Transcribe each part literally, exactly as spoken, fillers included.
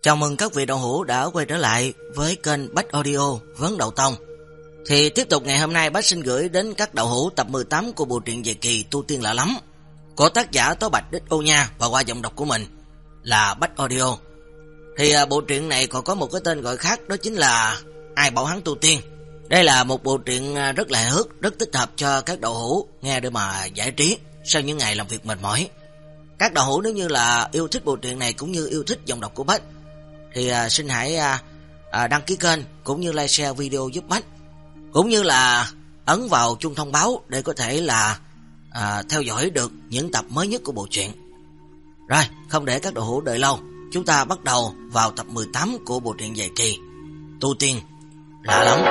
Chào mừng các vị đạo hữu đã quay trở lại với kênh Bách Audio Vấn Đạo Tông. Thì tiếp tục ngày hôm nay Bách xin gửi đến các đạo hữu tập mười tám của bộ truyện dài kỳ Tu Tiên Lạ Lắm của tác giả Tố Bạch Đích Ô Nha và qua giọng đọc của mình là Bách Audio. Thì à, bộ truyện này còn có một cái tên gọi khác, đó chính là Ai Bảo Hắn Tu Tiên. Đây là một bộ truyện rất là hài hước, rất thích hợp cho các đạo hữu nghe để mà giải trí sau những ngày làm việc mệt mỏi. Các đạo hữu nếu như là yêu thích bộ truyện này cũng như yêu thích giọng đọc của Bách thì à, xin hãy à, à, đăng ký kênh cũng như like share video giúp Bách, cũng như là ấn vào chuông thông báo để có thể là à, theo dõi được những tập mới nhất của bộ truyện. Rồi, không để các đạo hữu đợi lâu, chúng ta bắt đầu vào tập mười tám của bộ truyện dài kỳ Tu Tiên Lạ Lắm.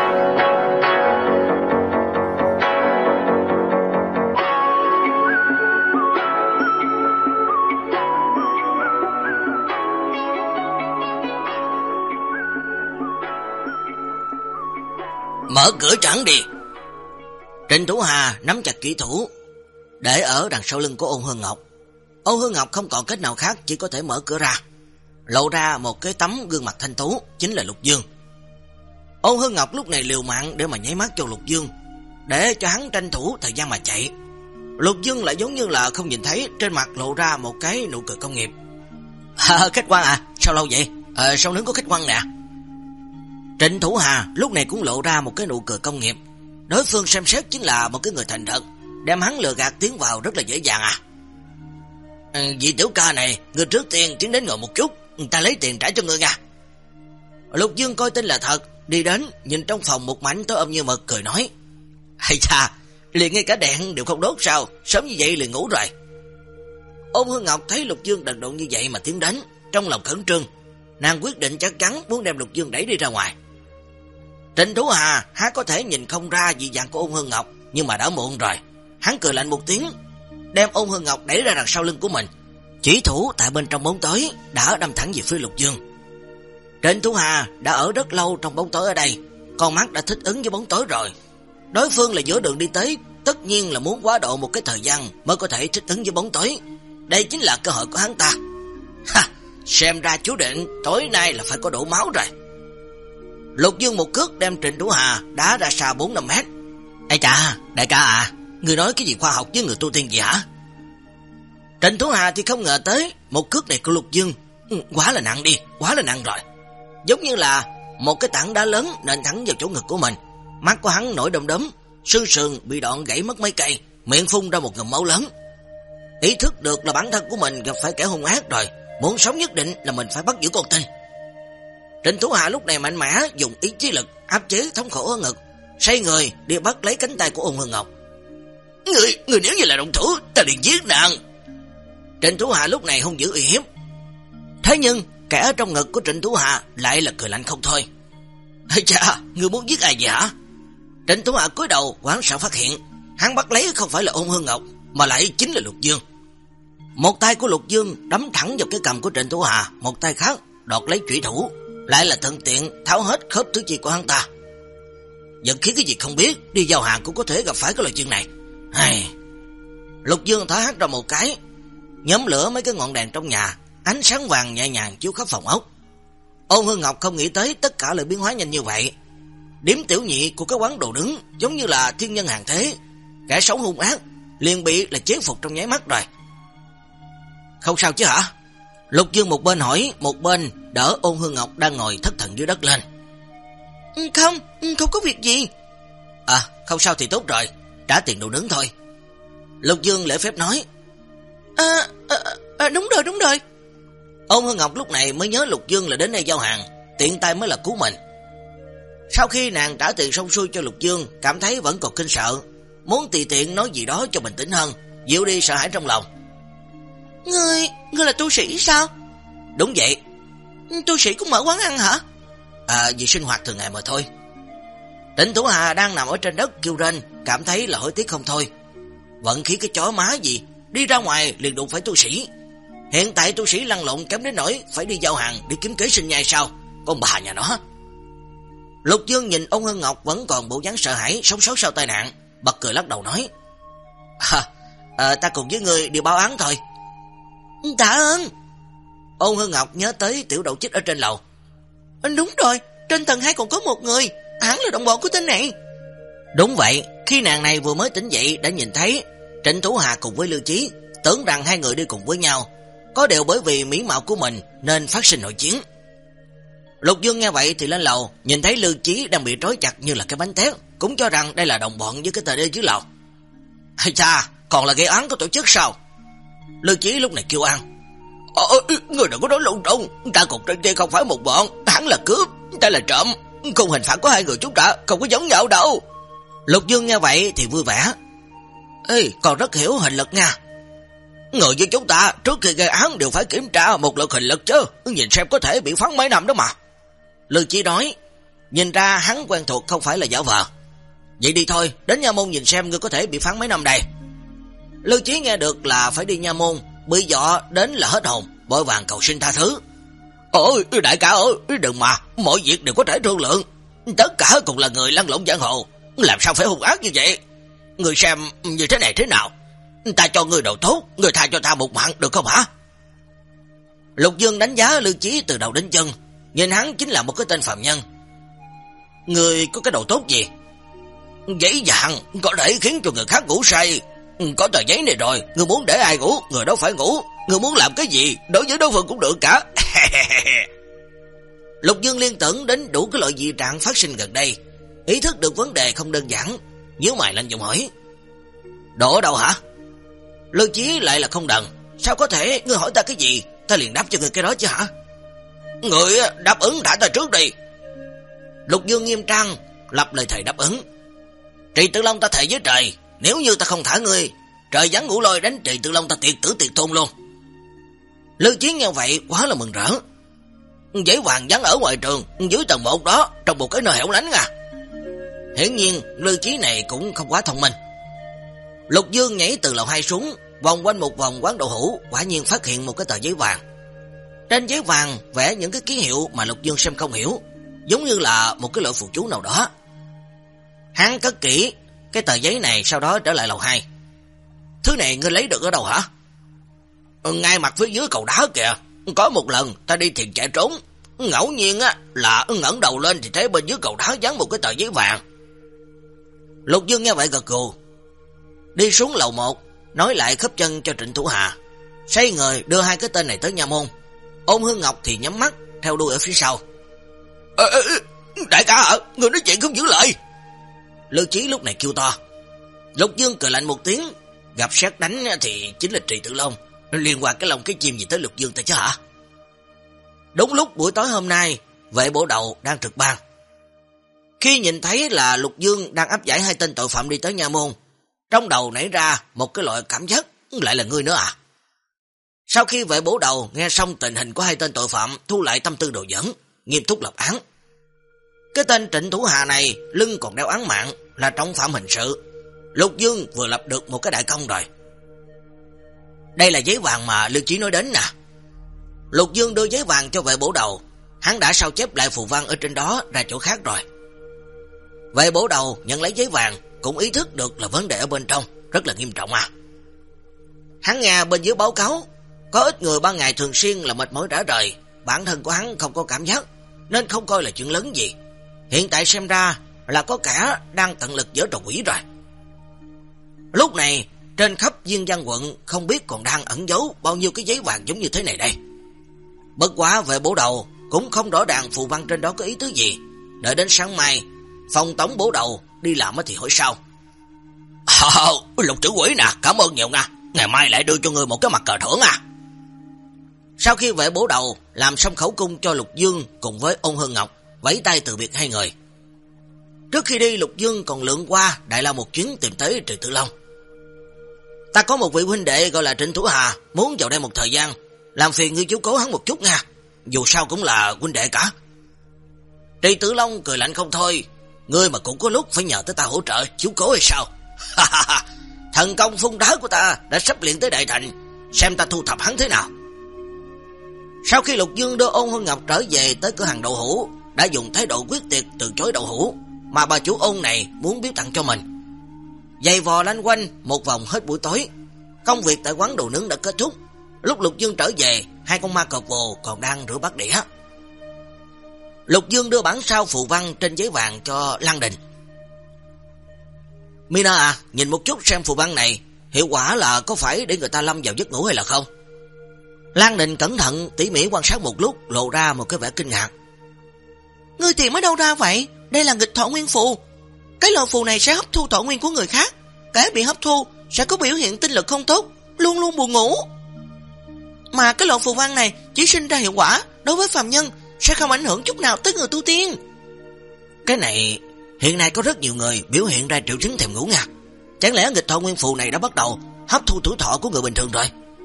Mở cửa trắng đi. Trịnh Thủ Hà nắm chặt kỹ thủ để ở đằng sau lưng của Ôn Hương Ngọc. Ôn Hương Ngọc không còn cách nào khác, chỉ có thể mở cửa ra, lộ ra một cái tấm gương mặt thanh tú, chính là Lục Dương. Ôn Hương Ngọc lúc này liều mạng để mà nháy mắt cho Lục Dương, để cho hắn tranh thủ thời gian mà chạy. Lục Dương lại giống như là không nhìn thấy, trên mặt lộ ra một cái nụ cười công nghiệp. À, khách quan à, sao lâu vậy? À, sao nướng có khách quan nè. Trịnh Thủ Hà lúc này cũng lộ ra một cái nụ cười công nghiệp. Đối phương xem xét chính là một cái người thành thật, đem hắn lừa gạt tiến vào rất là dễ dàng à. À, vị tiểu ca này, người trước tiên tiến đến ngồi một chút, ta lấy tiền trả cho ngươi nha. Lục Dương coi tin là thật, đi đến nhìn trong phòng một mảnh tối âm như mực, cười nói: hay cha, liền ngay cả đèn đều không đốt sao, sớm như vậy liền ngủ rồi. Ôn Hương Ngọc thấy Lục Dương đần độn như vậy mà tiến đến, trong lòng khẩn trương, nàng quyết định chắc chắn muốn đem Lục Dương đẩy đi ra ngoài. Trịnh Thủ Hà há có thể nhìn không ra dị dạng của Ôn Hương Ngọc, nhưng mà đã muộn rồi. Hắn cười lạnh một tiếng, đem Ôn Hương Ngọc đẩy ra đằng sau lưng của mình, chỉ thủ tại bên trong bóng tối đã đâm thẳng về phía Lục Dương. Trịnh Thủ Hà đã ở rất lâu trong bóng tối ở đây, con mắt đã thích ứng với bóng tối rồi. Đối phương là giữa đường đi tới, tất nhiên là muốn quá độ một cái thời gian mới có thể thích ứng với bóng tối. Đây chính là cơ hội của hắn ta. Ha, xem ra chú định tối nay là phải có đổ máu rồi. Lục Dương một cước đem Trịnh Thủ Hà đá ra xa bốn năm mét. Ê chà, đại ca à, người nói cái gì khoa học với người tu tiên gì hả? Trịnh Thủ Hà thì không ngờ tới một cước này của Lục Dương quá là nặng đi, quá là nặng rồi. Giống như là một cái tảng đá lớn nện thẳng vào chỗ ngực của mình. Mắt của hắn nổi đom đóm, xương sườn bị đoạn gãy mất mấy cây, miệng phun ra một ngụm máu lớn. Ý thức được là bản thân của mình gặp phải kẻ hung ác rồi, muốn sống nhất định là mình phải bắt giữ con tin. Trịnh Thủ Hà lúc này mạnh mẽ dùng ý chí lực áp chế thống khổ ở ngực, xoay người đi bắt lấy cánh tay của Ôn Hương Ngọc. Người, người nếu như là động thủ, ta liền giết nàng. Trịnh Thủ Hà lúc này hung dữ uy hiếp. Thế nhưng kẻ ở trong ngực của Trịnh Thủ Hà lại là cười lạnh không thôi. Ây cha, người muốn giết ai vậy hả? Trịnh Thủ Hà cúi đầu hoảng sợ phát hiện hắn bắt lấy không phải là Ôn Hương Ngọc, mà lại chính là Lục Dương. Một tay của Lục Dương đấm thẳng vào cái cầm của Trịnh Thủ Hà, một tay khác đoạt lấy chủy thủ, lại là thuận tiện tháo hết khớp tứ chi của hắn ta. Giận khí cái gì không biết, đi giao hàng cũng có thể gặp phải cái loại chuyện này. Hay. Lục Dương thở hắt ra một cái, nhóm lửa mấy cái ngọn đèn trong nhà, ánh sáng vàng nhẹ nhàng chiếu khắp phòng ốc. Ôn Hương Ngọc không nghĩ tới tất cả lại biến hóa nhanh như vậy. Điểm tiểu nhị của cái quán đồ nướng giống như là thiên nhân hàng thế, kẻ xấu hung ác liền bị là chế phục trong nháy mắt rồi. Không sao chứ hả? Lục Dương một bên hỏi, một bên đỡ Ôn Hương Ngọc đang ngồi thất thần dưới đất lên. Không, không có việc gì. À, không sao thì tốt rồi, trả tiền đồ nướng thôi. Lục Dương lễ phép nói. À, à, à đúng rồi, đúng rồi. Ôn Hương Ngọc lúc này mới nhớ Lục Dương là đến đây giao hàng, tiện tay mới là cứu mình. Sau khi nàng trả tiền xong xuôi cho Lục Dương, cảm thấy vẫn còn kinh sợ, muốn tùy tiện nói gì đó cho bình tĩnh hơn, dịu đi sợ hãi trong lòng. Ngươi, ngươi là tu sĩ sao? Đúng vậy. Tu sĩ cũng mở quán ăn hả? À, vì sinh hoạt thường ngày mà thôi. Trịnh Thủ Hà đang nằm ở trên đất kêu rên, cảm thấy là hối tiếc không thôi. Vận khí cái chó má gì, đi ra ngoài liền đụng phải tu sĩ. Hiện tại tu sĩ lăn lộn kém đến nỗi phải đi giao hàng để kiếm kế sinh nhai sao? Con bà nhà nó. Lục Dương nhìn Ôn Hương Ngọc vẫn còn bộ dáng sợ hãi sống sót sau tai nạn, bật cười lắc đầu nói. À, à, ta cùng với người đi báo án thôi. Tạ ơn. Ôn Hương Ngọc nhớ tới tiểu đậu chích ở trên lầu. Đúng rồi, trên tầng hai còn có một người, hắn là đồng bọn của tên này. Đúng vậy, khi nàng này vừa mới tỉnh dậy đã nhìn thấy Trịnh Thủ Hà cùng với Lưu Chí, tưởng rằng hai người đi cùng với nhau, có điều bởi vì mỹ mạo của mình nên phát sinh nội chiến. Lục Dương nghe vậy thì lên lầu, nhìn thấy Lưu Chí đang bị trói chặt như là cái bánh tét, cũng cho rằng đây là đồng bọn với cái tờ đê dưới lầu. Hay cha, còn là gây án của tổ chức sao? Lưu Chí lúc này kêu ăn. Ờ, người đừng có nói lung tung, ta cùng trên kia không phải một bọn, hắn là cướp, ta là trộm, khung hình phạt của hai người chúng ta không có giống nhau đâu. Lục Dương nghe vậy thì vui vẻ. Ê, còn rất hiểu hình lực nha. Người với chúng ta trước khi gây án đều phải kiểm tra một lượt hình lực chứ, nhìn xem có thể bị phán mấy năm đó mà. Lưu Chí nói, nhìn ra hắn quen thuộc không phải là giả vờ. Vậy đi thôi, đến Nha Môn nhìn xem ngươi có thể bị phán mấy năm đây. Lưu Chí nghe được là phải đi Nha Môn, bị dọ đến là hết hồn, vội vàng cầu xin tha thứ. Ôi đại ca ơi, đừng mà, mọi việc đều có thể thương lượng, tất cả cùng là người lăn lộn giang hồ, làm sao phải hung ác như vậy? Người xem như thế này thế nào? Ta cho người đầu tốt, người tha cho ta một mạng được không hả? Lục Dương đánh giá Lưu Chí từ đầu đến chân, nhìn hắn chính là một cái tên phạm nhân. Người có cái đầu tốt gì? Giấy vàng có thể khiến cho người khác ngủ say. Có tờ giấy này rồi, người muốn để ai ngủ, người đó phải ngủ. Người muốn làm cái gì, đối với đối phương cũng được cả. Lục Dương liên tưởng đến đủ cái loại dị trạng phát sinh gần đây, ý thức được vấn đề không đơn giản, nhíu mày lạnh giọng hỏi. Đồ ở đâu hả? Lưu Chí lại là không đần. Sao có thể, ngươi hỏi ta cái gì, ta liền đáp cho người cái đó chứ hả? Người đáp ứng thả ta trước đi. Lục Dương nghiêm trang lập lời thầy đáp ứng. Trì Tử Long ta thề với trời, nếu như ta không thả ngươi, trời giáng ngũ lôi đánh Trì Tử Long ta tuyệt tử tuyệt tôn luôn. Lưu Chí nghe vậy quá là mừng rỡ. Giấy vàng dán ở ngoài trường, dưới tầng một đó, trong một cái nơi hẻo lánh à. Hiển nhiên Lưu Chí này cũng không quá thông minh. Lục Dương nhảy từ lầu hai xuống, vòng quanh một vòng quán đậu hũ, quả nhiên phát hiện một cái tờ giấy vàng. Trên giấy vàng vẽ những cái ký hiệu mà Lục Dương xem không hiểu, giống như là một cái loại phù chú nào đó. Hắn cất kỹ cái tờ giấy này, sau đó trở lại lầu hai. Thứ này ngươi lấy được ở đâu hả? Ngay mặt phía dưới cầu đá kìa. Có một lần ta đi thiền chạy trốn, ngẫu nhiên á là ngẩng đầu lên thì thấy bên dưới cầu đá dán một cái tờ giấy vàng. Lục Dương nghe vậy gật gù, đi xuống lầu một, nói lại khớp chân cho Trịnh Thủ Hà, xoay người đưa hai cái tên này tới Nha Môn. Ôn Hương Ngọc thì nhắm mắt theo đuôi ở phía sau. Ê, ê, đại ca hả? Người nói chuyện không giữ lời. Lưu Chí lúc này kêu to. Lục Dương cười lạnh một tiếng, gặp sát đánh thì chính là Trì Tử Long, liên quan cái lông cái chim gì tới Lục Dương ta chứ hả? Đúng lúc buổi tối hôm nay, vệ bổ đầu đang trực ban. Khi nhìn thấy là Lục Dương đang áp giải hai tên tội phạm đi tới Nha Môn, trong đầu nảy ra một cái loại cảm giác, lại là ngươi nữa à? Sau khi vệ bổ đầu nghe xong tình hình của hai tên tội phạm, thu lại tâm tư đồ dẫn, nghiêm túc lập án. Cái tên Trịnh Thủ Hà này lưng còn đeo án mạng, là trọng phạm hình sự. Lục Dương vừa lập được một cái đại công rồi. Đây là giấy vàng mà Lưu Chí nói đến nè. Lục Dương đưa giấy vàng cho vệ bổ đầu, hắn đã sao chép lại phù văn ở trên đó ra chỗ khác rồi. Vệ bổ đầu nhận lấy giấy vàng, cũng ý thức được là vấn đề ở bên trong rất là nghiêm trọng à. Hắn nghe bên dưới báo cáo, có ít người ban ngày thường xuyên là mệt mỏi rã rời, bản thân của hắn không có cảm giác, nên không coi là chuyện lớn gì. Hiện tại xem ra là có kẻ đang tận lực giở trò quỷ rồi. Lúc này trên khắp Diên Giang quận không biết còn đang ẩn giấu bao nhiêu cái giấy vàng giống như thế này đây. Bất quá vệ bổ đầu cũng không rõ ràng phù văn trên đó có ý tứ gì. Đợi đến sáng mai phòng tổng bổ đầu đi làm thì hỏi sao. Oh, Lục trưởng quỷ nè, cảm ơn nhiều nha, ngày mai lại đưa cho ngươi một cái mặt cờ thưởng à. Sau khi vệ bổ đầu làm xong khẩu cung cho Lục Dương cùng với Ôn Hương Ngọc, vẫy tay từ biệt hai người. Trước khi đi, Lục Dương còn lượn qua Đại La một chuyến tìm tới Trì Tử Long. Ta có một vị huynh đệ gọi là Trịnh Thủ Hà, muốn vào đây một thời gian, làm phiền ngươi chiếu cố hắn một chút nha, dù sao cũng là huynh đệ cả. Trì Tử Long cười lạnh không thôi. Ngươi mà cũng có lúc phải nhờ tới ta hỗ trợ chiếu cố hay sao? Thần công phun đá của ta đã sắp luyện tới đại thành, xem ta thu thập hắn thế nào. Sau khi Lục Dương đưa Ôn Hương Ngọc trở về tới cửa hàng đậu hũ, đã dùng thái độ quyết tuyệt từ chối đậu hũ mà bà chủ Ôn này muốn biếu tặng cho mình. Giày vò lanh quanh một vòng hết buổi tối, công việc tại quán đồ nướng đã kết thúc. Lúc Lục Dương trở về, hai con ma cọp vồ còn đang rửa bát đĩa. Lục Dương đưa bản sao phù văn trên giấy vàng cho Lăng Đình. Mina à, nhìn một chút xem phù văn này hiệu quả là có phải để người ta lâm vào giấc ngủ hay là không? Lăng Đình cẩn thận tỉ mỉ quan sát một lúc, lộ ra một cái vẻ kinh ngạc. Ngươi tìm ở đâu ra vậy? Đây là nghịch thọ nguyên phù. Cái lò phù này sẽ hấp thu thọ nguyên của người khác, kẻ bị hấp thu sẽ có biểu hiện tinh lực không tốt, luôn luôn buồn ngủ. Mà cái lò phù văn này chỉ sinh ra hiệu quả đối với phàm nhân, sẽ không ảnh hưởng chút nào tới người tu tiên. Cái này hiện nay có rất nhiều người biểu hiện ra triệu chứng thèm ngủ ngạt. Chẳng lẽ nghịch thọ nguyên phù này đã bắt đầu hấp thu tuổi thọ của người bình thường rồi?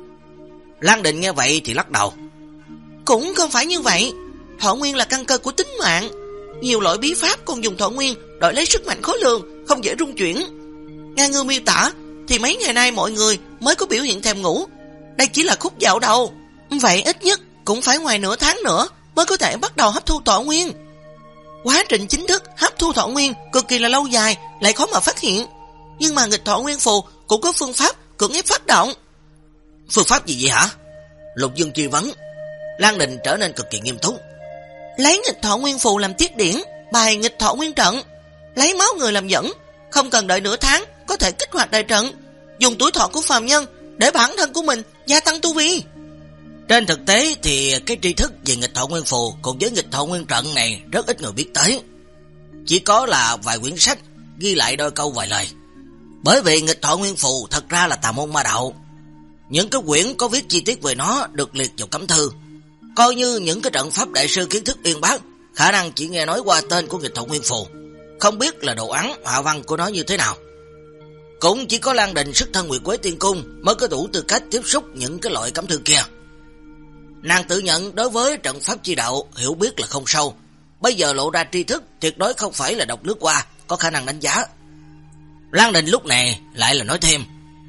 Lăng Định nghe vậy thì lắc đầu. Cũng không phải như vậy. Thọ nguyên là căn cơ của tính mạng. Nhiều loại bí pháp còn dùng thọ nguyên đổi lấy sức mạnh khó lường, không dễ rung chuyển. Nghe ngươi miêu tả thì mấy ngày nay mọi người mới có biểu hiện thèm ngủ. Đây chỉ là khúc dạo đầu. Vậy ít nhất cũng phải ngoài nửa tháng nữa mới có thể bắt đầu hấp thu thọ nguyên. Quá trình chính thức hấp thu thọ nguyên cực kỳ là lâu dài, lại khó mà phát hiện. Nhưng mà nghịch thọ nguyên phù cũng có phương pháp cưỡng ép phát động. Phương pháp gì vậy hả? Lục Dương truy vấn. Lăng Đình trở nên cực kỳ nghiêm túc. Lấy nghịch thọ nguyên phù làm tiết điển, bài nghịch thọ nguyên trận, lấy máu người làm dẫn, không cần đợi nửa tháng có thể kích hoạt đại trận, dùng tuổi thọ của phàm nhân để bản thân của mình gia tăng tu vi. Trên thực tế thì cái tri thức về nghịch thọ nguyên phù cùng với nghịch thọ nguyên trận này rất ít người biết tới. Chỉ có là vài quyển sách ghi lại đôi câu vài lời. Bởi vì nghịch thọ nguyên phù thật ra là tà môn ma đạo. Những cái quyển có viết chi tiết về nó được liệt vào cấm thư. Coi như những cái trận pháp đại sư kiến thức uyên bác, khả năng chỉ nghe nói qua tên của nghịch thọ nguyên phù, không biết là đồ án, họa văn của nó như thế nào. Cũng chỉ có Lăng Đình xuất thân Nguyệt Quế Tiên Cung mới có đủ tư cách tiếp xúc những cái loại cấm thư kia. Nàng tự nhận đối với trận pháp chi đạo hiểu biết là không sâu, bây giờ lộ ra tri thức tuyệt đối không phải là đọc lướt qua có khả năng đánh giá. Lăng Đình lúc này lại là nói thêm.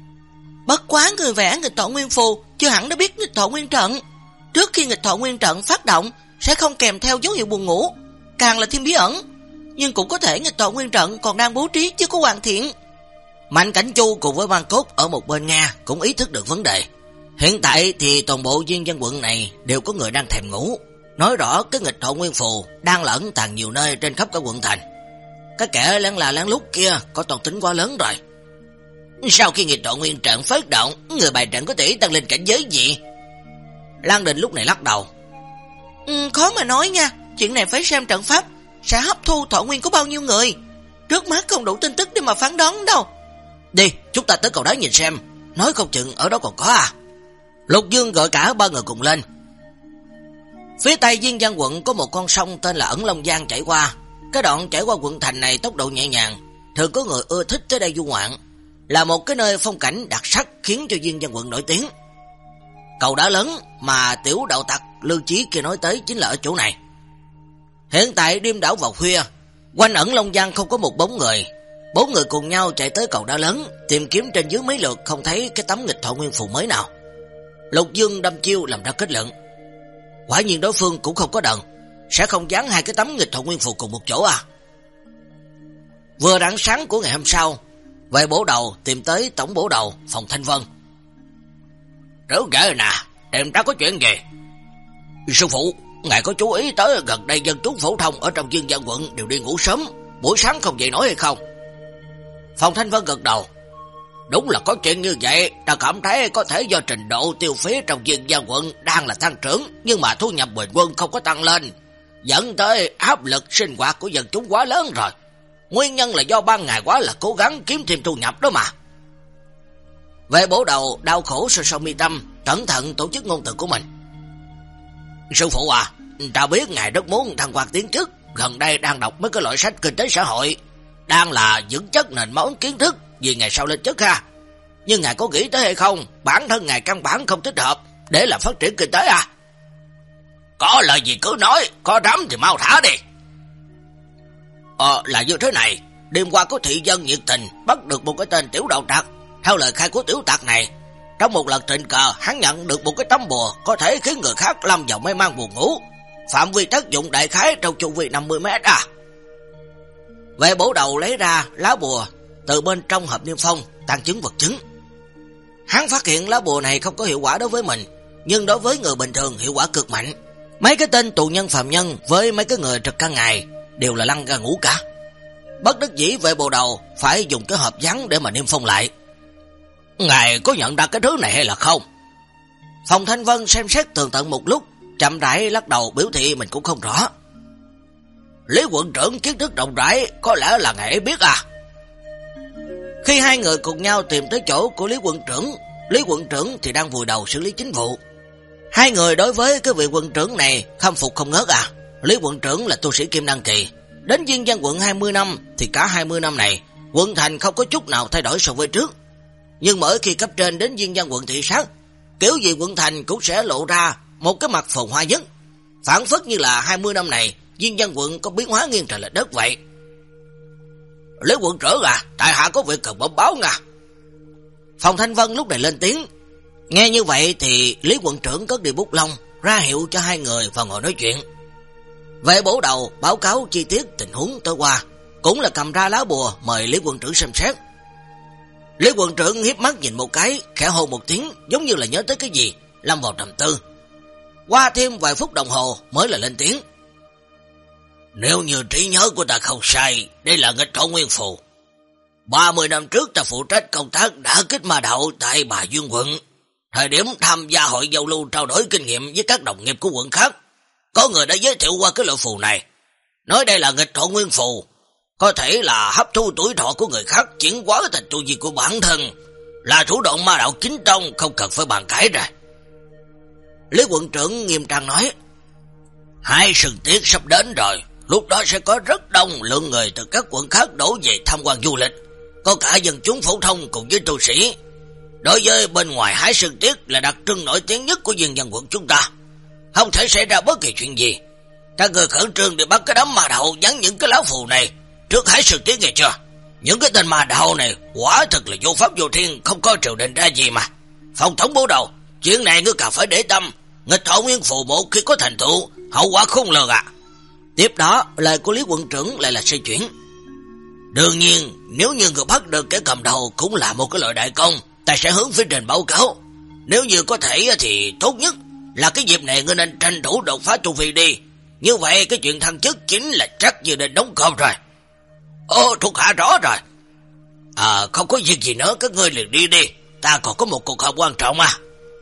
Bất quá người vẽ nghịch thọ nguyên phù chưa hẳn đã biết nghịch thọ nguyên trận. Trước khi nghịch thọ nguyên trận phát động sẽ không kèm theo dấu hiệu buồn ngủ, càng là thêm bí ẩn. Nhưng cũng có thể nghịch thọ nguyên trận còn đang bố trí chưa có hoàn thiện. Mạnh Cảnh Chu cùng với Văn Cốt ở một bên nghe cũng ý thức được vấn đề. Hiện tại thì toàn bộ Diên Dân quận này đều có người đang thèm ngủ, nói rõ cái nghịch thọ nguyên phù đang lẫn tàn nhiều nơi trên khắp cả quận thành. Cái kẻ lén là lén lút kia có toàn tính quá lớn rồi. Sau khi nghịch thọ nguyên trận phát động, người bài trận có thể tăng lên cảnh giới gì? Lăng Đình lúc này lắc đầu. Ừ, khó mà nói nha, chuyện này phải xem trận pháp sẽ hấp thu thọ nguyên của bao nhiêu người. Trước mắt không đủ tin tức để mà phán đoán đâu. Đi, chúng ta tới cầu đá nhìn xem, nói không chừng ở đó còn có à. Lục Dương gọi cả ba người cùng lên. Phía tây Diên Giang quận có một con sông tên là Ẩn Long Giang chảy qua. Cái đoạn chảy qua quận thành này tốc độ nhẹ nhàng, thường có người ưa thích tới đây du ngoạn, là một cái nơi phong cảnh đặc sắc khiến cho Diên Giang quận nổi tiếng. Cầu đá lớn mà tiểu đạo tặc Lưu Chí kia nói tới chính là ở chỗ này. Hiện tại đêm đảo vào khuya, quanh Ẩn Long Giang không có một bóng người. Bốn người cùng nhau chạy tới cầu đá lớn, tìm kiếm trên dưới mấy lượt không thấy cái tấm nghịch thọ nguyên phù mới nào. Lục Dương đâm chiêu làm ra kết luận. Quả nhiên đối phương cũng không có đần, sẽ không dán hai cái tấm nghịch thọ nguyên phù cùng một chỗ à. Vừa rạng sáng của ngày hôm sau, vệ bổ đầu tìm tới tổng bổ đầu phòng Thanh Vân. Rớu rẽ nè, tìm ra có chuyện gì? Sư phụ, ngài có chú ý tới gần đây dân chúng phổ thông ở trong Dương Giang quận đều đi ngủ sớm, buổi sáng không dậy nổi hay không? Phòng Thanh Vân gật đầu. Đúng là có chuyện như vậy, ta cảm thấy có thể do trình độ tiêu phí trong Dương Giang quận đang là tăng trưởng, nhưng mà thu nhập bình quân không có tăng lên, dẫn tới áp lực sinh hoạt của dân chúng quá lớn rồi. Nguyên nhân là do ban ngày quá là cố gắng kiếm thêm thu nhập đó mà. Vệ bổ đầu đau khổ sơ sâu mi tâm, cẩn thận tổ chức ngôn từ của mình. Sư phụ à, ta biết ngài rất muốn thăng quan tiến chức, gần đây đang đọc mấy cái loại sách kinh tế xã hội, đang là vững chất nền móng kiến thức vì ngày sau lên chức ha. Nhưng ngài có nghĩ tới hay không, bản thân ngài căn bản không thích hợp để làm phát triển kinh tế à? Có lời gì cứ nói, có rắm thì mau thả đi. Ờ, là như thế này, đêm qua có thị dân nhiệt tình bắt được một cái tên tiểu đạo tặc. Theo lời khai của tiểu tặc này, trong một lần tình cờ hắn nhận được một cái tấm bùa có thể khiến người khác lâm vào mê man buồn ngủ, phạm vi tác dụng đại khái trong chu vi năm mươi mét à. Vệ bổ đầu lấy ra lá bùa từ bên trong hộp niêm phong, tàn chứng vật chứng. Hắn phát hiện lá bùa này không có hiệu quả đối với mình, nhưng đối với người bình thường hiệu quả cực mạnh. Mấy cái tên tù nhân phạm nhân với mấy cái người trực ca ngày đều là lăn ra ngủ cả. Bất đắc dĩ vệ bộ đầu phải dùng cái hộp vắn để mà niêm phong lại. Ngài có nhận ra cái thứ này hay là không? Phòng Thanh Vân xem xét tường tận một lúc, chậm rãi lắc đầu biểu thị mình cũng không rõ. Lý quận trưởng kiến thức rộng rãi, có lẽ là ngài ấy biết à? Khi hai người cùng nhau tìm tới chỗ của Lý quận trưởng, Lý quận trưởng thì đang vùi đầu xử lý chính vụ. Hai người đối với cái vị quận trưởng này khâm phục không ngớt à. Lý quận trưởng là tu sĩ kim đăng kỳ, đến Diên Văn quận hai mươi năm thì cả hai mươi năm này quận thành không có chút nào thay đổi so với trước. Nhưng mỗi khi cấp trên đến Diên Văn quận thị sát, kiểu gì quận thành cũng sẽ lộ ra một cái mặt phồn hoa nhất, phản phất như là hai mươi năm này Diên Văn quận có biến hóa nghiêng trời lệch đất vậy. Lý quận trưởng à, tại hạ có việc cần bẩm báo nha. Phòng Thanh Vân lúc này lên tiếng. Nghe như vậy thì Lý quận trưởng cất đi bút lông, ra hiệu cho hai người vào ngồi nói chuyện. Vệ bổ đầu báo cáo chi tiết tình huống tối qua, cũng là cầm ra lá bùa mời Lý quận trưởng xem xét. Lý quận trưởng hiếp mắt nhìn một cái, khẽ hô một tiếng, giống như là nhớ tới cái gì, lâm vào trầm tư. Qua thêm vài phút đồng hồ mới là lên tiếng. Nếu như trí nhớ của ta không sai, đây là nghịch thổ nguyên phù. ba mươi năm trước ta phụ trách công tác đả kích ma đạo tại Bà Dương quận. Thời điểm tham gia hội giao lưu trao đổi kinh nghiệm với các đồng nghiệp của quận khác, có người đã giới thiệu qua cái loại phù này, nói đây là nghịch thổ nguyên phù, có thể là hấp thu tuổi thọ của người khác chuyển hóa thành tu vi của bản thân, là thủ đoạn ma đạo chính tông, không cần phải bàn cãi rồi. Lý quận trưởng nghiêm trang nói, hai sừng tiết sắp đến rồi, lúc đó sẽ có rất đông lượng người từ các quận khác đổ về tham quan du lịch, có cả dân chúng phổ thông cùng với tu sĩ. Đối với bên ngoài Hải Sơn Tiết là đặc trưng nổi tiếng nhất của Diên Văn quận chúng ta, không thể xảy ra bất kỳ chuyện gì. Các người khẩn trương để bắt cái đám ma đạo dán những cái lá phù này trước Hải Sơn Tiết nghe chưa? Những cái tên ma đạo này quả thật là vô pháp vô thiên, không có triều đình ra gì mà. Phòng thống bố đầu, chuyện này ngươi cần phải để tâm, nghịch thổ nguyên phù một khi có thành tựu, hậu quả khôn lường à. Tiếp đó lời của Lý quận trưởng lại là xoay chuyển. Đương nhiên nếu như người bắt được kẻ cầm đầu cũng là một cái loại đại công, ta sẽ hướng phía trên báo cáo. Nếu như có thể thì tốt nhất là cái dịp này ngươi nên tranh thủ đột phá tu vi đi, như vậy cái chuyện thăng chức chính là chắc như nên đóng cơm rồi. Ồ, thuộc hạ rõ rồi. À, không có việc gì nữa, các ngươi liền đi đi, ta còn có một cuộc họp quan trọng à.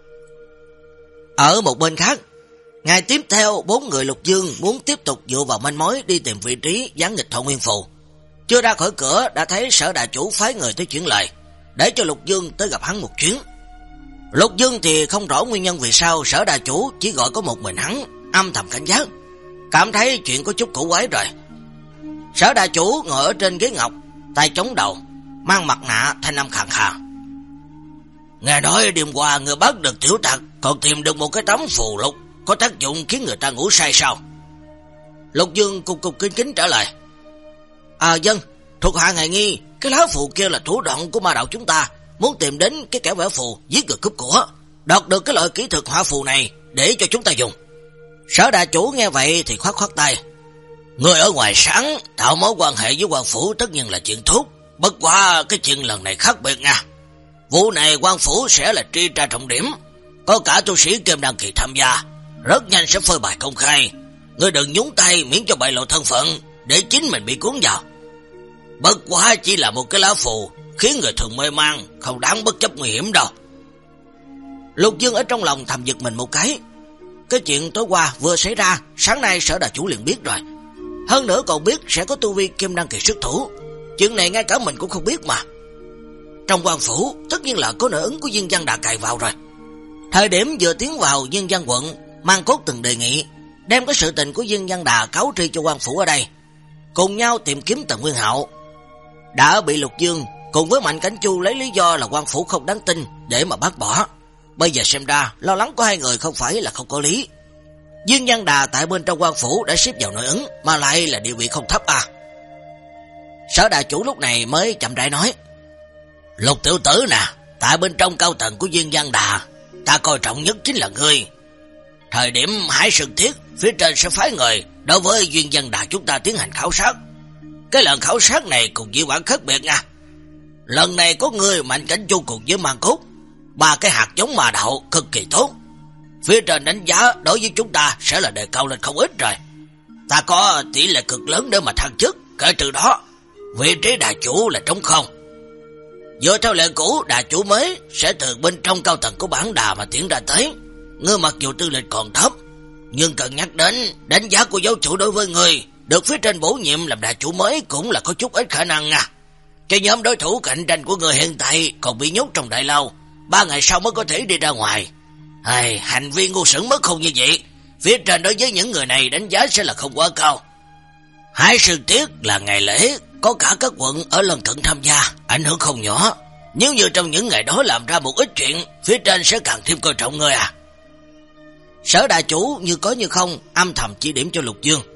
Ở một bên khác, ngày tiếp theo bốn người Lục Dương muốn tiếp tục dựa vào manh mối đi tìm vị trí gián nghịch thổ nguyên phù. Chưa ra khỏi cửa đã thấy Sở đại chủ phái người tới chuyển lời, để cho Lục Dương tới gặp hắn một chuyến. Lục Dương thì không rõ nguyên nhân vì sao Sở đại chủ chỉ gọi có một mình hắn, âm thầm cảnh giác, cảm thấy chuyện có chút cổ quái rồi. Sở đại chủ ngồi ở trên ghế ngọc, tay chống đầu, mang mặt nạ, thanh âm khàn khàn. Nghe nói đêm qua người bắt được tiểu tặc còn tìm được một cái tấm phù lục có tác dụng khiến người ta ngủ say sao? Lục Dương cung cung kính kính trả lời. À dân, thuộc hạ ngài nghi cái lá phù kia là thủ đoạn của ma đạo chúng ta, muốn tìm đến cái kẻ vẽ phù giết người cướp của, đoạt được cái loại kỹ thuật họa phù này để cho chúng ta dùng. Sở đại chủ nghe vậy thì khoát khoát tay. Người ở ngoài sáng tạo mối quan hệ với quan phủ tất nhiên là chuyện tốt, bất quá cái chuyện lần này khác biệt nha. Vụ này quan phủ sẽ là truy tra trọng điểm, có cả tu sĩ kim đăng kỳ tham gia, rất nhanh sẽ phơi bày công khai. Ngươi đừng nhúng tay miễn cho bại lộ thân phận, để chính mình bị cuốn vào. Bất quá chỉ là một cái lá phù, khiến người thường mê mang, không đáng bất chấp nguy hiểm đâu. Lục Dương ở trong lòng thầm giật mình một cái. Cái chuyện tối qua vừa xảy ra, sáng nay Sở đại chủ liền biết rồi. Hơn nữa còn biết sẽ có tu vi kim đăng kỳ xuất thủ. Chuyện này ngay cả mình cũng không biết mà. Trong quan phủ tất nhiên là có nội ứng của Diên Văn đã cài vào rồi. Thời điểm vừa tiến vào Diên Văn quận, Mang Cốt từng đề nghị đem cái sự tình của Diên Văn Đà cáo tri cho quan phủ ở đây, cùng nhau tìm kiếm Tần Nguyên Hạo. Đã bị Lục Dương cùng với Mạnh Cảnh Chu lấy lý do là quan phủ không đáng tin để mà bác bỏ. Bây giờ xem ra lo lắng của hai người không phải là không có lý. Diên Văn Đà tại bên trong quan phủ đã xếp vào nội ứng, mà lại là địa vị không thấp à. Sở đại chủ lúc này mới chậm rãi nói. Lục tiểu tử nè, tại bên trong cao tầng của Diên Văn Đà, ta coi trọng nhất chính là ngươi. Thời điểm Hải Sơn Thiết, phía trên sẽ phái người đối với Diên Văn Đà chúng ta tiến hành khảo sát. Cái lần khảo sát này cùng dĩ vãng khác biệt nha. Lần này có ngươi, Mạnh Cảnh Chu cùng với Mang Cốt, ba cái hạt giống mà đạo cực kỳ tốt. Phía trên đánh giá đối với chúng ta sẽ là đề cao lên không ít rồi. Ta có tỷ lệ cực lớn để mà thăng chức, kể từ đó vị trí đà chủ là trống không. Dựa theo lệ cũ, đà chủ mới sẽ từ bên trong cao tầng của bản đà mà tiến ra tới. Ngươi mặc dù tư lịch còn thấp, nhưng cần nhắc đến đánh giá của giáo chủ đối với ngươi, được phía trên bổ nhiệm làm đà chủ mới cũng là có chút ít khả năng nha. Cái nhóm đối thủ cạnh tranh của người hiện tại còn bị nhốt trong đại lâu, ba ngày sau mới có thể đi ra ngoài. Ai, hành vi ngu xuẩn mất khôn như vậy, phía trên đối với những người này đánh giá sẽ là không quá cao. Hai sự tiếc là ngày lễ có cả các quận ở lần cận tham gia, ảnh hưởng không nhỏ. Nếu như trong những ngày đó làm ra một ít chuyện, phía trên sẽ càng thêm coi trọng người à. Sở đại chủ như có như không âm thầm chỉ điểm cho Lục Dương.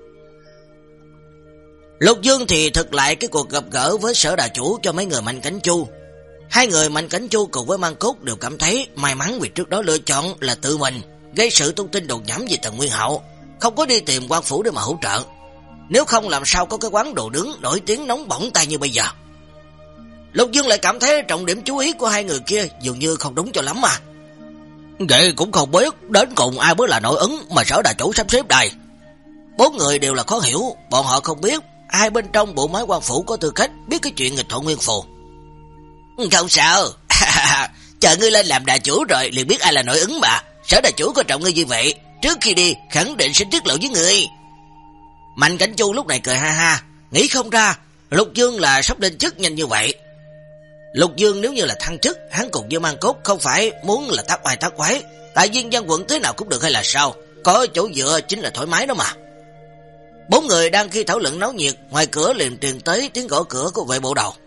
Lục Dương thì thực lại cái cuộc gặp gỡ với sở đại chủ cho mấy người Mạnh Cảnh Chu. Hai người Mạnh Cảnh Chu cùng với Mang Cốt đều cảm thấy may mắn vì trước đó lựa chọn là tự mình gây sự tung tin đồn nhảm về Tần Nguyên Hạo, không có đi tìm quan phủ để mà hỗ trợ. Nếu không làm sao có cái quán đồ nướng nổi tiếng nóng bỏng tay như bây giờ. Lục Dương lại cảm thấy trọng điểm chú ý của hai người kia dường như không đúng cho lắm mà. Vậy cũng không biết đến cùng ai mới là nội ứng mà sở đại chủ sắp xếp đây. Bốn người đều là khó hiểu, bọn họ không biết ai bên trong bộ máy quan phủ có tư cách biết cái chuyện nghịch thọ nguyên phù. Không sao, chờ ngươi lên làm đại chủ rồi liền biết ai là nội ứng mà. Sở đại chủ có trọng ngươi như vậy, trước khi đi khẳng định sẽ tiết lộ với ngươi. Mạnh Cảnh Chu lúc này cười ha ha, nghĩ không ra Lục Dương là sắp lên chức nhanh như vậy. Lục Dương nếu như là thăng chức, hắn cùng với Mang Cốt không phải muốn là tác oai tác quái, tại viên văn quận thế nào cũng được hay là sao, có chỗ dựa chính là thoải mái đó mà. Bốn người đang khi thảo luận náo nhiệt, ngoài cửa liền truyền tới tiếng gõ cửa của vệ bộ đầu.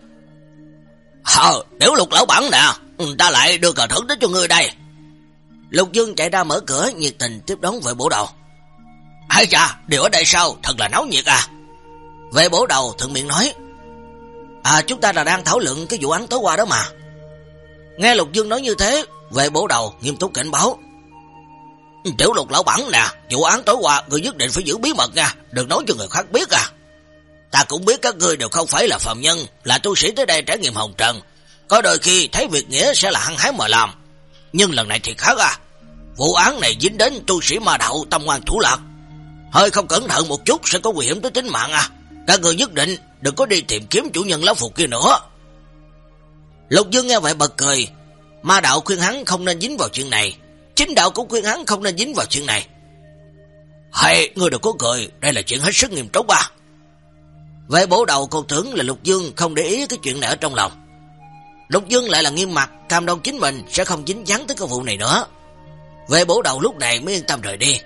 Ờ, Tiểu Lục lão bản nè, ta lại đưa cờ thưởng đến cho ngươi đây. Lục Dương chạy ra mở cửa, nhiệt tình tiếp đón vệ bộ đầu. Hay chà, điều ở đây sao, thật là náo nhiệt à. Vệ bổ đầu thuận miệng nói. À, chúng ta là đang thảo luận cái vụ án tối qua đó mà. Nghe Lục Dương nói như thế, vệ bổ đầu nghiêm túc cảnh báo. Tiểu Lục lão bản nè, vụ án tối qua người nhất định phải giữ bí mật nha, đừng nói cho người khác biết à. Ta cũng biết các ngươi đều không phải là phạm nhân, là tu sĩ tới đây trải nghiệm hồng trần, có đôi khi thấy việc nghĩa sẽ là hăng hái mà làm. Nhưng lần này thì khác à, vụ án này dính đến tu sĩ ma đạo tâm ngoan thủ lạc, hơi không cẩn thận một chút sẽ có nguy hiểm tới tính mạng à. Các người nhất định đừng có đi tìm kiếm chủ nhân lá phù kia nữa. Lục Dương nghe vậy bật cười. Ma đạo khuyên hắn không nên dính vào chuyện này, chính đạo cũng khuyên hắn không nên dính vào chuyện này. Hay, ngươi đừng có cười, đây là chuyện hết sức nghiêm trọng à. Vệ bổ đầu còn tưởng là Lục Dương không để ý cái chuyện này ở trong lòng. Lục Dương lại là nghiêm mặt, cam đoan chính mình sẽ không dính dáng tới cái vụ này nữa. Vệ bổ đầu lúc này mới yên tâm rời đi.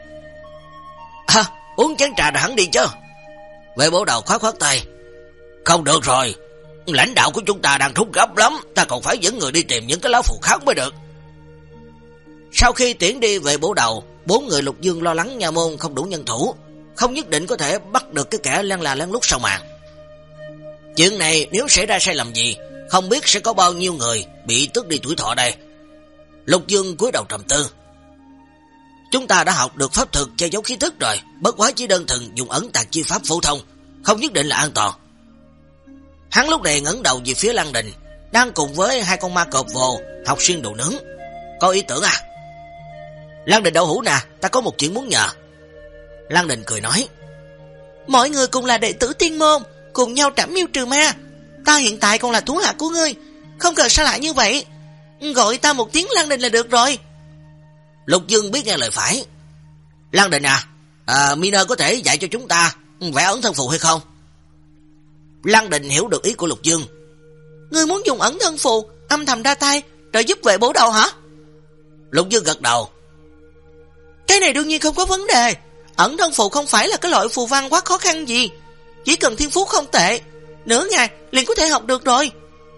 À, uống chén trà rồi hắn đi chứ. Vệ bổ đầu khoát khoát tay. Không được rồi, lãnh đạo của chúng ta đang thúc gấp lắm, ta còn phải dẫn người đi tìm những cái lá phù khác mới được. Sau khi tiễn đi vệ bổ đầu, bốn người Lục Dương lo lắng nha môn không đủ nhân thủ, không nhất định có thể bắt được cái kẻ lén là lén lút sau màn. Chuyện này nếu xảy ra sai lầm gì, không biết sẽ có bao nhiêu người bị tước đi tuổi thọ đây. Lục Dương cúi đầu trầm tư. Chúng ta đã học được pháp thuật che giấu khí thức rồi, bất quá chỉ đơn thuần dùng ẩn tàng chi pháp phổ thông, không nhất định là an toàn. Hắn lúc này ngẩng đầu về phía Lăng Đình, đang cùng với hai con ma cọp vồ học xuyên đồ nướng. Có ý tưởng à? Lăng Đình đậu hũ nè, ta có một chuyện muốn nhờ. Lăng Đình cười nói. Mọi người cùng là đệ tử tiên môn, cùng nhau trảm yêu trừ ma. Ta hiện tại còn là thủ hạ của ngươi, không cần xa lạ như vậy. Gọi ta một tiếng Lăng Đình là được rồi. Lục Dương biết nghe lời phải. Lăng Đình à, à Mina có thể dạy cho chúng ta vẽ ẩn thân phù hay không? Lăng Đình hiểu được ý của Lục Dương. Ngươi muốn dùng ẩn thân phù âm thầm ra tay rồi giúp vệ bổ đầu hả? Lục Dương gật đầu. Cái này đương nhiên không có vấn đề. Ẩn thân phù không phải là cái loại phù văn quá khó khăn gì, chỉ cần thiên phú không tệ, nửa ngày liền có thể học được rồi.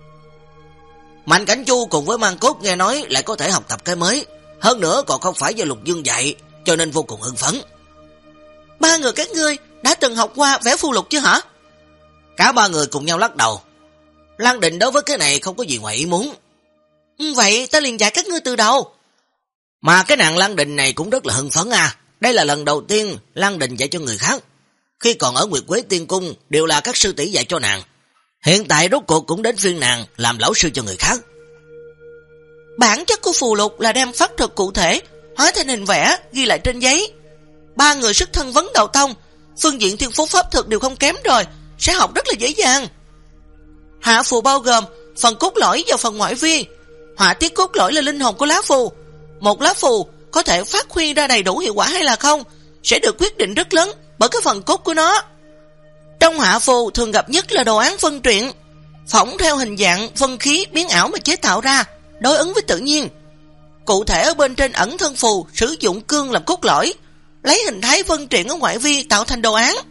Mạnh Cảnh Chu cùng với Mang Cốt nghe nói lại có thể học tập cái mới, hơn nữa còn không phải do Lục Dương dạy, cho nên vô cùng hưng phấn. Ba người các ngươi đã từng học qua vẽ phù lục chưa hả? Cả ba người cùng nhau lắc đầu. Lăng Định đối với cái này không có gì ngoài ý muốn. Vậy ta liền dạy các ngươi từ đầu. Mà cái nàng Lăng Định này cũng rất là hưng phấn à. Đây là lần đầu tiên Lăng Định dạy cho người khác. Khi còn ở Nguyệt Quế Tiên Cung đều là các sư tỷ dạy cho nàng. Hiện tại rốt cuộc cũng đến phiên nàng làm lão sư cho người khác. Bản chất của phù lục là đem pháp thuật cụ thể hóa thành hình vẽ, ghi lại trên giấy. Ba người xuất thân vấn đầu tông, phương diện thiên phú pháp thực đều không kém rồi, sẽ học rất là dễ dàng. Hạ phù bao gồm phần cốt lõi và phần ngoại vi. Họa tiết cốt lõi là linh hồn của lá phù. Một lá phù có thể phát huy ra đầy đủ hiệu quả hay là không sẽ được quyết định rất lớn bởi cái phần cốt của nó. Trong hạ phù thường gặp nhất là đồ án phân truyện, phỏng theo hình dạng phân khí biến ảo mà chế tạo ra, đối ứng với tự nhiên. Cụ thể ở bên trên ẩn thân phù sử dụng cương làm cốt lõi, lấy hình thái phân truyện ở ngoại vi tạo thành đồ án.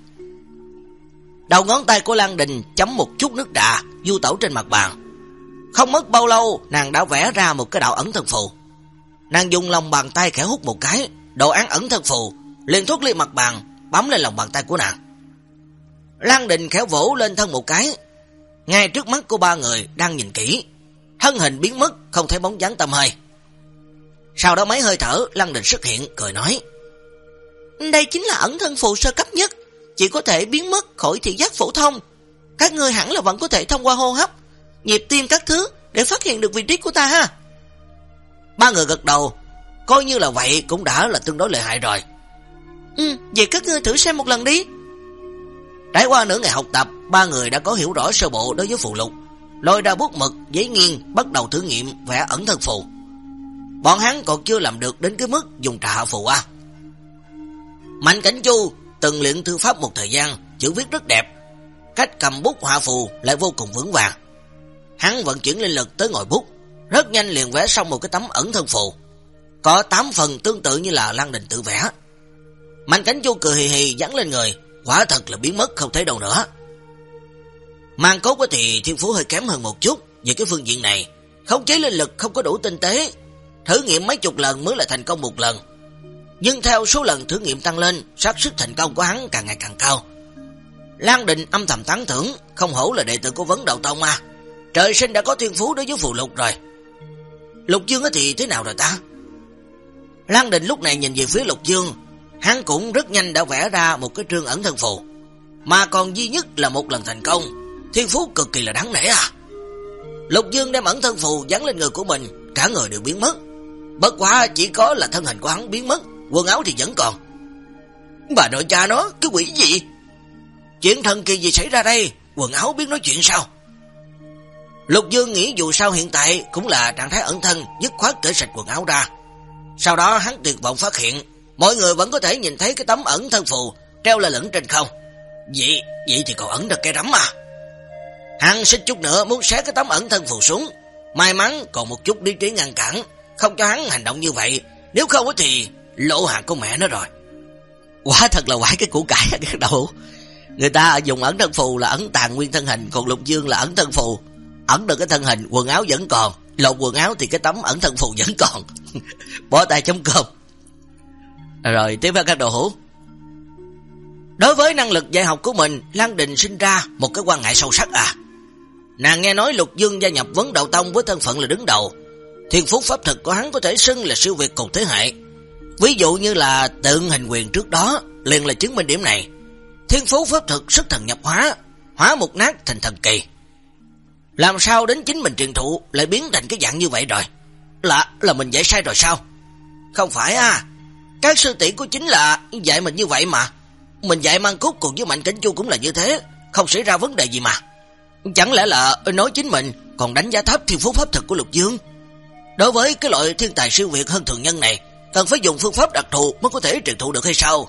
Đầu ngón tay của Lan Đình chấm một chút nước đạ du tẩu trên mặt bàn. Không mất bao lâu, nàng đã vẽ ra một cái đạo ẩn thân phù. Nàng dùng lòng bàn tay khẽ hút một cái, đồ án ẩn thân phù liền thoát lên mặt bàn, bấm lên lòng bàn tay của nàng. Lan Đình khéo vỗ lên thân một cái, ngay trước mắt của ba người đang nhìn kỹ, thân hình biến mất, không thấy bóng dáng tăm hơi. Sau đó mấy hơi thở, Lan Đình xuất hiện, cười nói: đây chính là ẩn thân phù sơ cấp nhất, chỉ có thể biến mất khỏi thị giác phổ thông. Các ngươi hẳn là vẫn có thể thông qua hô hấp, nhịp tim các thứ để phát hiện được vị trí của ta ha. Ba người gật đầu, coi như là vậy cũng đã là tương đối lợi hại rồi. Ừ, vậy các ngươi thử xem một lần đi. Trải qua nửa ngày học tập, ba người đã có hiểu rõ sơ bộ đối với phù lục, lôi ra bút mực, giấy nghiêng, bắt đầu thử nghiệm vẽ ẩn thân phù. Bọn hắn còn chưa làm được đến cái mức dùng trà hạ phù à. Mạnh Cảnh Chu từng luyện thư pháp một thời gian, chữ viết rất đẹp, cách cầm bút hạ phù lại vô cùng vững vàng. Hắn vận chuyển linh lực tới ngòi bút, rất nhanh liền vẽ xong một cái tấm ẩn thân phù, có tám phần tương tự như là Lan Đình tự vẽ. Mạnh Cảnh Chu cười hì hì dán lên người, quả thật là biến mất không thấy đâu nữa. Mang Cốt của thì thiên phú hơi kém hơn một chút về cái phương diện này, khống chế linh lực không có đủ tinh tế, thử nghiệm mấy chục lần mới là thành công một lần. Nhưng theo số lần thử nghiệm tăng lên, xác suất thành công của hắn càng ngày càng cao. Lan Đình âm thầm tán thưởng, không hổ là đệ tử của Vấn Đạo Tông mà, trời sinh đã có thiên phú đối với phù lục rồi. Lục Dương thì thế nào rồi ta? Lan Đình lúc này nhìn về phía Lục Dương, hắn cũng rất nhanh đã vẽ ra một cái trương ẩn thân phù, mà còn duy nhất là một lần thành công, thiên phú cực kỳ là đáng nể à. Lục Dương đem ẩn thân phù dán lên người của mình, cả người đều biến mất, bất quá chỉ có là thân hình của hắn biến mất, quần áo thì vẫn còn. Bà nội cha nó, cái quỷ gì? Chuyện thần kỳ gì xảy ra đây? Quần áo biết nói chuyện sao? Lục Dương nghĩ dù sao hiện tại cũng là trạng thái ẩn thân, dứt khoát cởi sạch quần áo ra. Sau đó hắn tuyệt vọng phát hiện mọi người vẫn có thể nhìn thấy cái tấm ẩn thân phù treo lơ lửng trên không. Vậy, vậy thì còn ẩn được cây rắm à? Hắn xích chút nữa muốn xé cái tấm ẩn thân phù xuống, may mắn còn một chút lý trí ngăn cản, không cho hắn hành động như vậy, nếu không thì lộ hàng con mẹ nó rồi. Quả thật là quải cái củ cải các đầu. Người ta dùng ẩn thân phù là ẩn tàn nguyên thân hình, còn Lục Dương là ẩn thân phù ẩn được cái thân hình, quần áo vẫn còn, lột quần áo thì cái tấm ẩn thân phù vẫn còn. Bỏ tay chấm cơm. Rồi tiếp theo các đồ hữu. Đối với năng lực dạy học của mình, Lan Đình sinh ra một cái quan ngại sâu sắc à. Nàng nghe nói Lục Dương gia nhập Vấn Đạo Tông với thân phận là đứng đầu, thiên phú pháp thực của hắn có thể xưng là siêu việt cùng thế hệ. Ví dụ như là tượng hình quyền trước đó liền là chứng minh điểm này. Thiên phú pháp thực sức thần nhập hóa, hóa một nát thành thần kỳ. Làm sao đến chính mình truyền thụ lại biến thành cái dạng như vậy rồi? Là là mình dạy sai rồi sao? Không phải à, các sư tỷ của chính là dạy mình như vậy mà. Mình dạy Mang Cốt cùng với Mạnh Cảnh Chu cũng là như thế, không xảy ra vấn đề gì mà. Chẳng lẽ là nói chính mình còn đánh giá thấp thiên phú pháp thực của Lục Dương? Đối với cái loại thiên tài siêu việt hơn thường nhân này, cần phải dùng phương pháp đặc thù mới có thể truyền thụ được hay sao?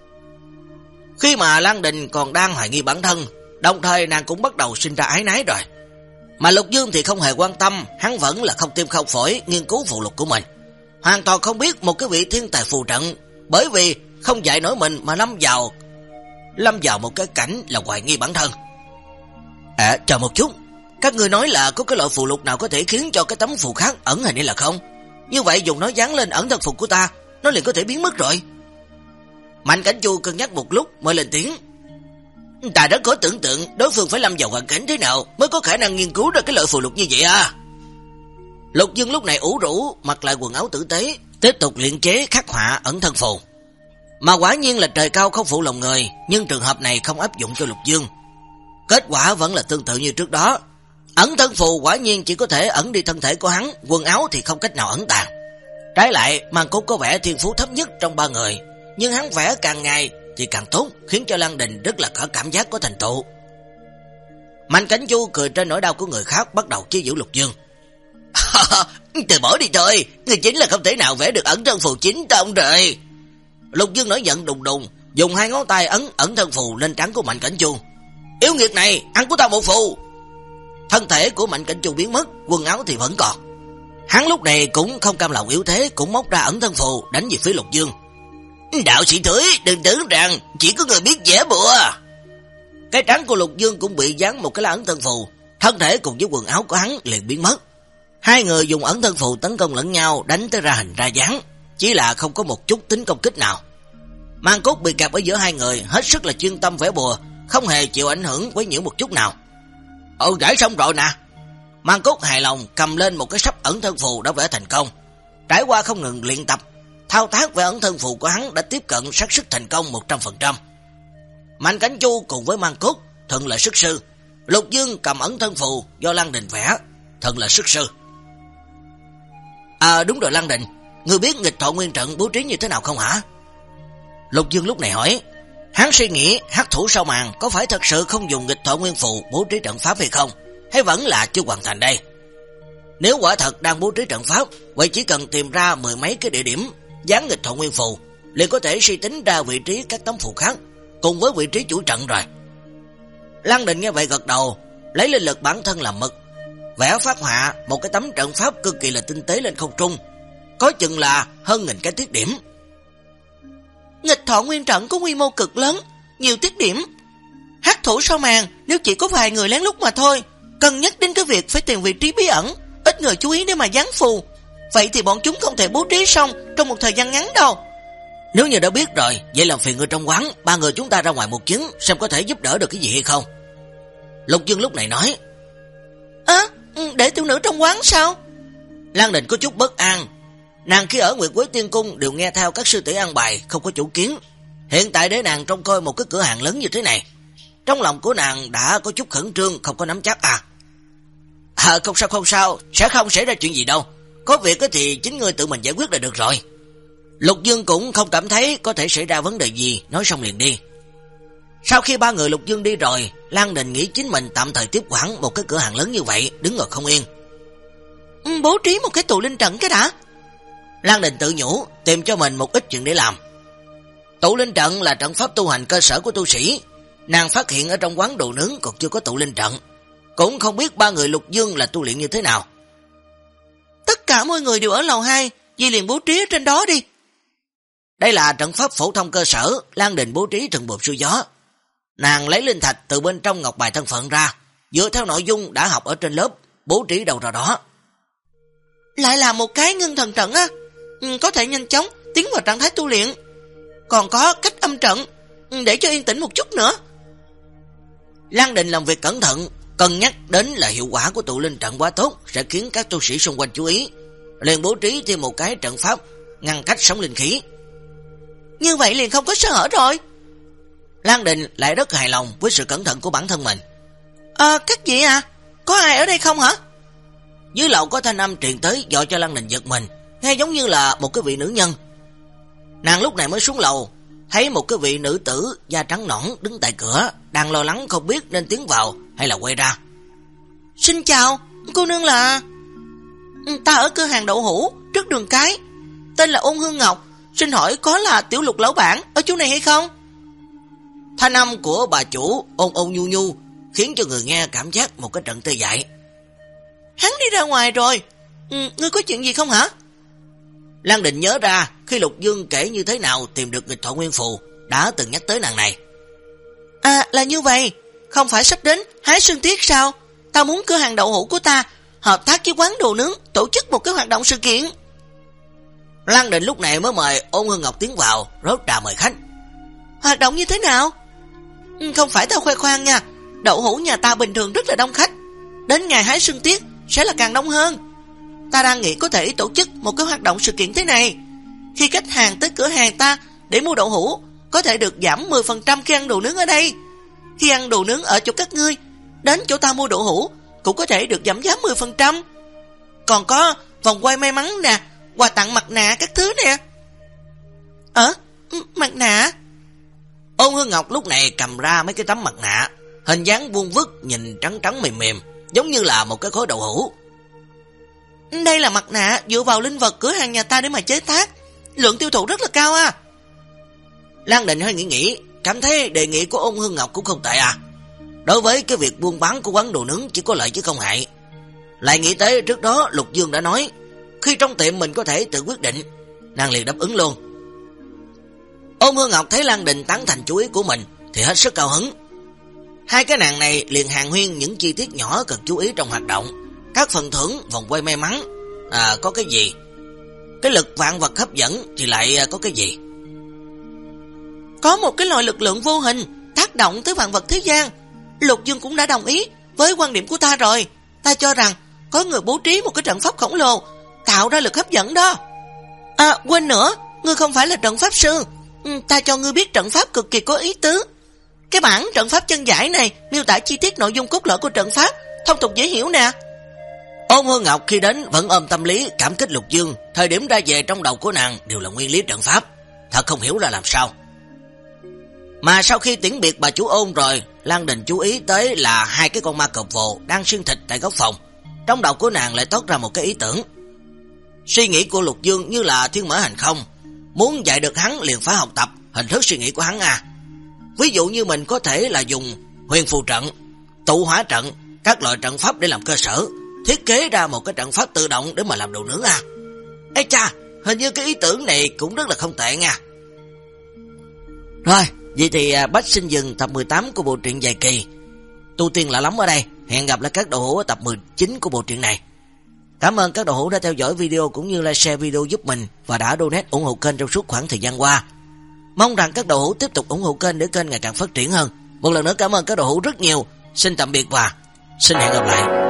Khi mà Lan Đình còn đang hoài nghi bản thân, đồng thời nàng cũng bắt đầu sinh ra ái nái rồi. Mà Lục Dương thì không hề quan tâm, hắn vẫn là không tim không phổi nghiên cứu phù lục của mình, hoàn toàn không biết một cái vị thiên tài phù trận, bởi vì không dạy nổi mình mà lâm vào lâm vào một cái cảnh là hoài nghi bản thân. À, chờ một chút, các người nói là có cái loại phù lục nào có thể khiến cho cái tấm phù khác ẩn hình hay là không? Như vậy dùng nó dán lên ẩn thân phù của ta, nó liền có thể biến mất rồi. Mạnh Cảnh Chu cân nhắc một lúc mới lên tiếng. Ta rất có tưởng tượng đối phương phải lâm vào hoàn cảnh thế nào mới có khả năng nghiên cứu ra cái loại phù lục như vậy à. Lục Dương lúc này ủ rũ mặc lại quần áo tử tế, tiếp tục luyện chế khắc họa ẩn thân phù. Mà quả nhiên là trời cao không phụ lòng người, nhưng trường hợp này không áp dụng cho Lục Dương. Kết quả vẫn là tương tự như trước đó. Ẩn thân phù quả nhiên chỉ có thể ẩn đi thân thể của hắn, quần áo thì không cách nào ẩn tàng. Trái lại, Mang Cốt có vẻ thiên phú thấp nhất trong ba người, nhưng hắn vẽ càng ngày thì càng tốt, khiến cho Lăng Đình rất là có cảm giác có thành tựu. Mạnh Cảnh Chu cười trên nỗi đau của người khác, bắt đầu chế giễu Lục Dương. Từ bỏ đi thôi, người chính là không thể nào vẽ được ẩn thân phù chính tông rồi. Lục Dương nổi giận đùng đùng, dùng hai ngón tay ấn ẩn thân phù lên trán của Mạnh Cảnh Chu. Yếu nghiệt này, ăn của tao một phù. Thân thể của Mạnh Cảnh Chu biến mất, quần áo thì vẫn còn. Hắn lúc này cũng không cam lòng yếu thế, cũng móc ra ẩn thân phù đánh về phía Lục Dương. Đạo sĩ Thủy, đừng tưởng rằng chỉ có người biết vẽ bùa. Cái trán của Lục Dương cũng bị dán một cái lá ẩn thân phù, thân thể cùng với quần áo của hắn liền biến mất. Hai người dùng ẩn thân phù tấn công lẫn nhau, đánh tới ra hình ra dáng, chỉ là không có một chút tính công kích nào. Mang Cốt bị kẹp ở giữa hai người, hết sức là chuyên tâm vẽ bùa, không hề chịu ảnh hưởng với nhiễu một chút nào. Ồ, rải xong rồi nè. Mang Cốt hài lòng cầm lên một cái sắp ẩn thân phù đã vẽ thành công. Trải qua không ngừng luyện tập, thao tác vẽ ẩn thân phù của hắn đã tiếp cận xác suất thành công một trăm phần trăm. Mạnh Cảnh Chu cùng với Mang Cốt thuận lợi sức sư. Lục Dương cầm ẩn thân phù do Lăng Đình vẽ, thuận lợi sức sư. À đúng rồi Lăng Đình, ngươi biết nghịch thọ nguyên trận bố trí như thế nào không hả? Lục Dương lúc này hỏi. Hắn suy nghĩ hắc thủ sao màn có phải thật sự không dùng nghịch thọ nguyên phù bố trí trận pháp hay không, hay vẫn là chưa hoàn thành đây? Nếu quả thật đang bố trí trận pháp, vậy chỉ cần tìm ra mười mấy cái địa điểm dán nghịch thọ nguyên phù, liền có thể suy tính ra vị trí các tấm phù khác cùng với vị trí chủ trận rồi. Lăng Đình nghe vậy gật đầu, lấy linh lực bản thân làm mực, vẽ phát họa một cái tấm trận pháp cực kỳ là tinh tế lên không trung, có chừng là hơn nghìn cái tiết điểm. Nghịch thọ nguyên trận có quy mô cực lớn, nhiều tiết điểm. Hắc thủ sao màn nếu chỉ có vài người lén lút mà thôi, cân nhắc đến cái việc phải tìm vị trí bí ẩn, ít người chú ý để mà dán phù, vậy thì bọn chúng không thể bố trí xong trong một thời gian ngắn đâu. Nếu như đã biết rồi, vậy làm phiền người trong quán, ba người chúng ta ra ngoài một chuyến, xem có thể giúp đỡ được cái gì hay không. Lục Dương lúc này nói. À, để tiểu nữ trong quán sao? Lăng Đình có chút bất an. Nàng khi ở Nguyệt Quế Tiên Cung đều nghe theo các sư tỷ an bài, không có chủ kiến. Hiện tại để nàng trông coi một cái cửa hàng lớn như thế này, trong lòng của nàng đã có chút khẩn trương, không có nắm chắc à. À không sao không sao, sẽ không xảy ra chuyện gì đâu, có việc thì chính ngươi tự mình giải quyết là được rồi. Lục Dương cũng không cảm thấy có thể xảy ra vấn đề gì, nói xong liền đi. Sau khi ba người Lục Dương đi rồi, Lăng Đình nghĩ chính mình tạm thời tiếp quản một cái cửa hàng lớn như vậy, đứng ngồi không yên. Ừ, bố trí một cái tụ linh trận cái đã. Lăng Đình tự nhủ, tìm cho mình một ít chuyện để làm. Tụ linh trận là trận pháp tu hành cơ sở của tu sĩ. Nàng phát hiện ở trong quán đồ nướng còn chưa có tụ linh trận, cũng không biết ba người Lục Dương là tu luyện như thế nào. Tất cả mọi người đều ở lầu hai, vì liền bố trí ở trên đó đi. Đây là trận pháp phổ thông cơ sở, Lăng Đình bố trí trận bột xuôi gió. Nàng lấy linh thạch từ bên trong ngọc bài thân phận ra, dựa theo nội dung đã học ở trên lớp, bố trí đầu ra đó. Lại là một cái ngưng thần trận á, ừ, có thể nhanh chóng tiến vào trạng thái tu luyện. Còn có cách âm trận, ừ, để cho yên tĩnh một chút nữa. Lăng Đình làm việc cẩn thận, cân nhắc đến là hiệu quả của tụ linh trận quá tốt, sẽ khiến các tu sĩ xung quanh chú ý, liền bố trí thêm một cái trận pháp ngăn cách sóng linh khí. Như vậy liền không có sơ hở rồi. Lăng Đình lại rất hài lòng với sự cẩn thận của bản thân mình. À, các vị à, có ai ở đây không hả? Dưới lầu có thanh âm truyền tới, dọa cho Lăng Đình giật mình, nghe giống như là một cái vị nữ nhân. Nàng lúc này mới xuống lầu, thấy một cái vị nữ tử da trắng nõn đứng tại cửa, đang lo lắng không biết nên tiến vào hay là quay ra. Xin chào, cô nương là... Ta ở cửa hàng đậu hũ trước đường cái, tên là Ôn Hương Ngọc, xin hỏi có là Tiểu Lục lão bản ở chỗ này hay không? Thanh âm của bà chủ ôn ôn nhu nhu khiến cho người nghe cảm giác một cái trận tê dại. Hắn đi ra ngoài rồi, ừ, ngươi có chuyện gì không hả? Lăng Đình nhớ ra khi Lục Dương kể như thế nào tìm được nghịch thọ nguyên phù, đã từng nhắc tới nàng này. À là như vậy, không phải sắp đến hái sương tiết sao? Ta muốn cửa hàng đậu hũ của ta hợp tác với quán đồ nướng tổ chức một cái hoạt động sự kiện. Lăng Đình lúc này mới mời Ôn Hương Ngọc tiến vào, rót trà mời khách. Hoạt động như thế nào? Ừ, không phải ta khoe khoang nha, đậu hũ nhà ta bình thường rất là đông khách, đến ngày hái sương tiết sẽ là càng đông hơn. Ta đang nghĩ có thể tổ chức một cái hoạt động sự kiện thế này. Khi khách hàng tới cửa hàng ta để mua đậu hũ, có thể được giảm mười phần trăm khi ăn đồ nướng ở đây. Khi ăn đồ nướng ở chỗ các ngươi, đến chỗ ta mua đậu hũ cũng có thể được giảm giá mười phần trăm. Còn có vòng quay may mắn nè, quà tặng mặt nạ các thứ nè. Ờ, mặt nạ? Ôn Hương Ngọc lúc này cầm ra mấy cái tấm mặt nạ, hình dáng vuông vức, nhìn trắng trắng mềm mềm, giống như là một cái khối đậu hũ. Đây là mặt nạ dựa vào linh vật cửa hàng nhà ta để mà chế tác, lượng tiêu thụ rất là cao à. Lan Định hơi nghĩ nghĩ, cảm thấy đề nghị của Ôn Hương Ngọc cũng không tệ à. Đối với cái việc buôn bán của quán đồ nướng chỉ có lợi chứ không hại. Lại nghĩ tới trước đó Lục Dương đã nói, khi trong tiệm mình có thể tự quyết định, nàng liền đáp ứng luôn. Ôn Hương Ngọc thấy Lan Định tán thành chú ý của mình thì hết sức cao hứng. Hai cái nàng này liền hàn huyên những chi tiết nhỏ cần chú ý trong hoạt động, các phần thưởng, vòng quay may mắn, à, có cái gì, cái lực vạn vật hấp dẫn thì lại có cái gì. Có một cái loại lực lượng vô hình tác động tới vạn vật thế gian. Lục Dương cũng đã đồng ý với quan điểm của ta rồi. Ta cho rằng có người bố trí một cái trận pháp khổng lồ tạo ra lực hấp dẫn đó. À quên nữa, ngươi không phải là trận pháp sư. ừ, Ta cho ngươi biết trận pháp cực kỳ có ý tứ. Cái bản trận pháp chân giải này miêu tả chi tiết nội dung cốt lõi của trận pháp, thông tục dễ hiểu nè. Ôn Hương Ngọc khi đến vẫn ôm tâm lý cảm kích Lục Dương. Thời điểm ra về trong đầu của nàng đều là nguyên lý trận pháp, thật không hiểu là làm sao. Mà sau khi tiễn biệt bà chủ Ôn rồi, Lan Đình chú ý tới là hai cái con ma cọp vồ đang xiên thịt tại góc phòng. Trong đầu của nàng lại toát ra một cái ý tưởng. Suy nghĩ của Lục Dương như là thiên mở hành không, muốn dạy được hắn liền phải học tập hình thức suy nghĩ của hắn à. Ví dụ như mình có thể là dùng huyền phù trận, tụ hỏa trận, các loại trận pháp để làm cơ sở, thiết kế ra một cái trận pháp tự động để mà làm đồ nướng à. Ê cha, hình như cái ý tưởng này cũng rất là không tệ nha. Rồi, vậy thì Bách xin dừng tập mười tám của bộ truyện dài kỳ Tu Tiên Lạ Lắm ở đây. Hẹn gặp lại các đồ hữu ở tập mười chín của bộ truyện này. Cảm ơn các đồ hữu đã theo dõi video cũng như like share video giúp mình và đã donate ủng hộ kênh trong suốt khoảng thời gian qua. Mong rằng các đồ hữu tiếp tục ủng hộ kênh để kênh ngày càng phát triển hơn. Một lần nữa cảm ơn các đồ hữu rất nhiều. Xin tạm biệt và xin hẹn gặp lại.